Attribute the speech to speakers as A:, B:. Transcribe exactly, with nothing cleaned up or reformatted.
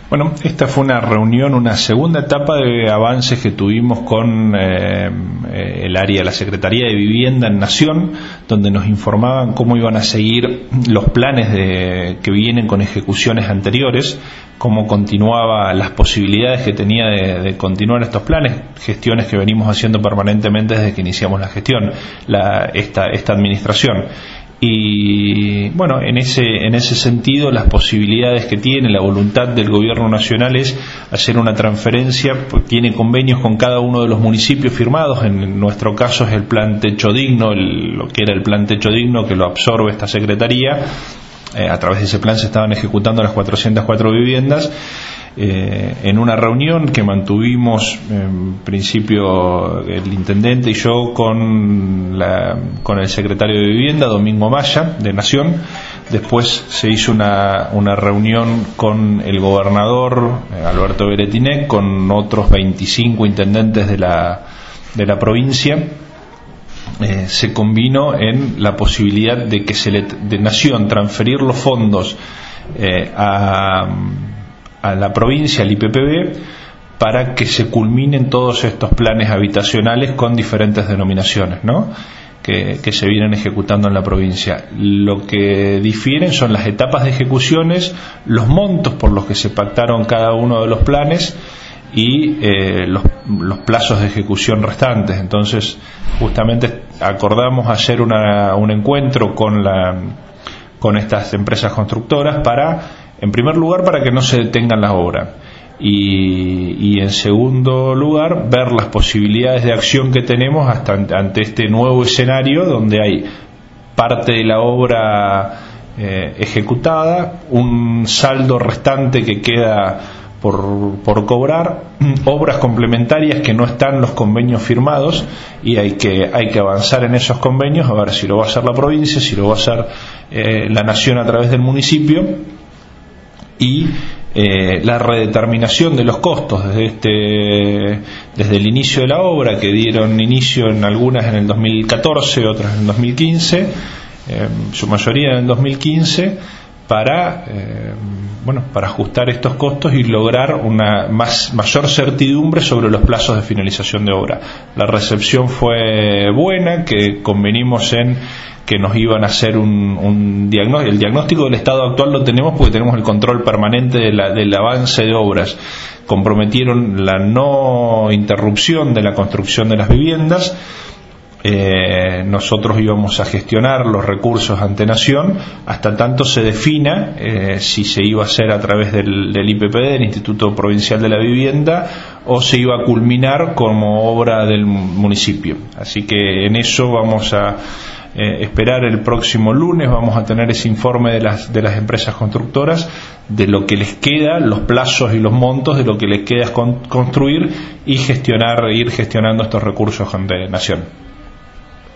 A: Bueno, esta fue una reunión, una segunda etapa de avances que tuvimos con eh, el área de la Secretaría de Vivienda en Nación, donde nos informaban cómo iban a seguir los planes de, que vienen con ejecuciones anteriores, cómo continuaba las posibilidades que tenía de, de continuar estos planes, gestiones que venimos haciendo permanentemente desde que iniciamos la gestión, la, esta, esta administración. Y bueno, en ese en ese sentido, las posibilidades que tiene la voluntad del gobierno nacional es hacer una transferencia, pues tiene convenios con cada uno de los municipios firmados. En nuestro caso es el plan Techo Digno, el, lo que era el plan Techo Digno, que lo absorbe esta secretaría. Eh, a través de ese plan se estaban ejecutando las cuatrocientas cuatro viviendas. Eh, en una reunión que mantuvimos en principio el intendente y yo con, la, con el secretario de Vivienda, Domingo Maya, de Nación. Después se hizo una, una reunión con el gobernador eh, Alberto Beretinec, con otros veinticinco intendentes de la, de la provincia. Eh, se combinó en la posibilidad de que se le, de Nación transferir los fondos eh, a a la provincia, al I P P B, para que se culminen todos estos planes habitacionales con diferentes denominaciones, ¿no? que, que se vienen ejecutando en la provincia. Lo que difieren son las etapas de ejecuciones, los montos por los que se pactaron cada uno de los planes y eh, los, los plazos de ejecución restantes. Entonces, justamente acordamos hacer una, un encuentro con la con estas empresas constructoras para, en primer lugar, para que no se detengan las obras y, y en segundo lugar, ver las posibilidades de acción que tenemos hasta ante este nuevo escenario donde hay parte de la obra eh, ejecutada, un saldo restante que queda por, por cobrar, obras complementarias que no están en los convenios firmados y hay que, hay que avanzar en esos convenios, a ver si lo va a hacer la provincia, si lo va a hacer eh, la Nación a través del municipio, y eh, la redeterminación de los costos desde este desde el inicio de la obra, que dieron inicio en algunas en el dos mil catorce, otras en el dos mil quince, eh, su mayoría en el dos mil quince, para eh, bueno para ajustar estos costos y lograr una más mayor certidumbre sobre los plazos de finalización de obra. La recepción fue buena, que convenimos en que nos iban a hacer un, un diagnóstico. El diagnóstico del estado actual lo tenemos porque tenemos el control permanente de la, del avance de obras. Comprometieron la no interrupción de la construcción de las viviendas. Eh, nosotros íbamos a gestionar los recursos ante Nación hasta tanto se defina eh, si se iba a hacer a través del, del I P P B, del Instituto Provincial de la Vivienda, o se iba a culminar como obra del municipio. Así que en eso vamos a Eh, esperar el próximo lunes. Vamos a tener ese informe de las, de las empresas constructoras, de lo que les queda, los plazos y los montos de lo que les queda con, construir y gestionar, ir gestionando estos recursos de Nación.